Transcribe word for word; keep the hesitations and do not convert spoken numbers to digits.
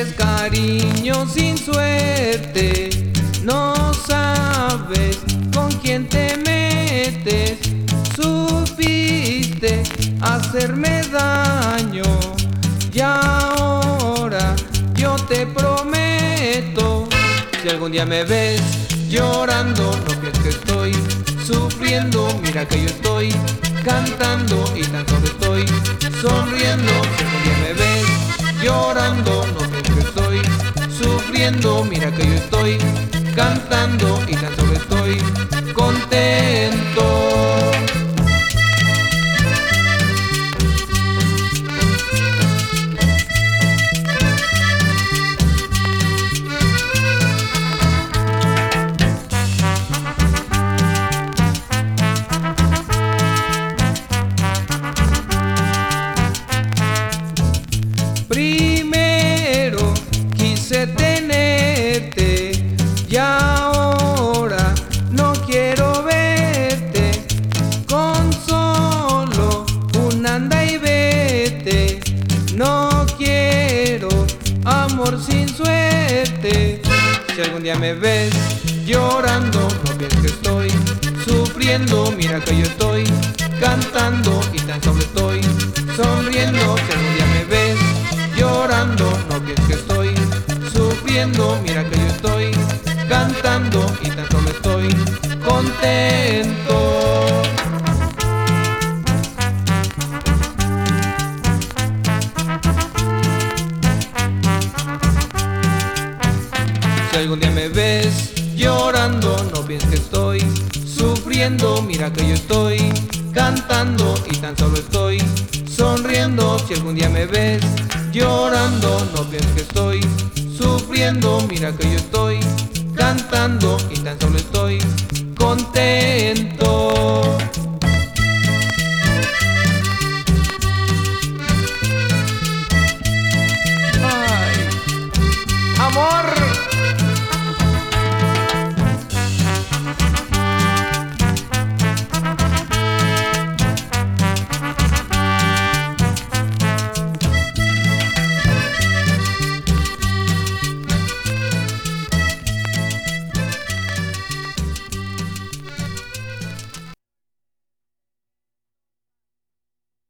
cariño sin suerte, no sabes con quién te metes. Supiste hacerme daño y ahora yo te prometo, si algún día me ves llorando, no pienses que estoy sufriendo. Mira que yo estoy cantando y tan solo estoy sonriendo. Si algún día me ves llorando, no pienses que estoy sufriendo. Mira que yo estoy cantando y tan solo estoy contento. Primero quise tenerte y ahora no quiero verte. Con solo un anda y vete, no quiero amor sin suerte. Si algún día me ves llorando, no pienses que estoy sufriendo. Mira que yo estoy cantando y tan solo estoy sonriendo. Si algún día me ves llorando, no pienses que estoy sufriendo. Mira que yo estoy cantando y tan solo estoy contento. Si algún día me ves llorando, no pienses que estoy sufriendo. Mira que yo estoy cantando y tan solo estoy sonriendo. Si algún día me ves llorando, no pienses que estoy sufriendo. Mira que yo estoy cantando y tan solo estoy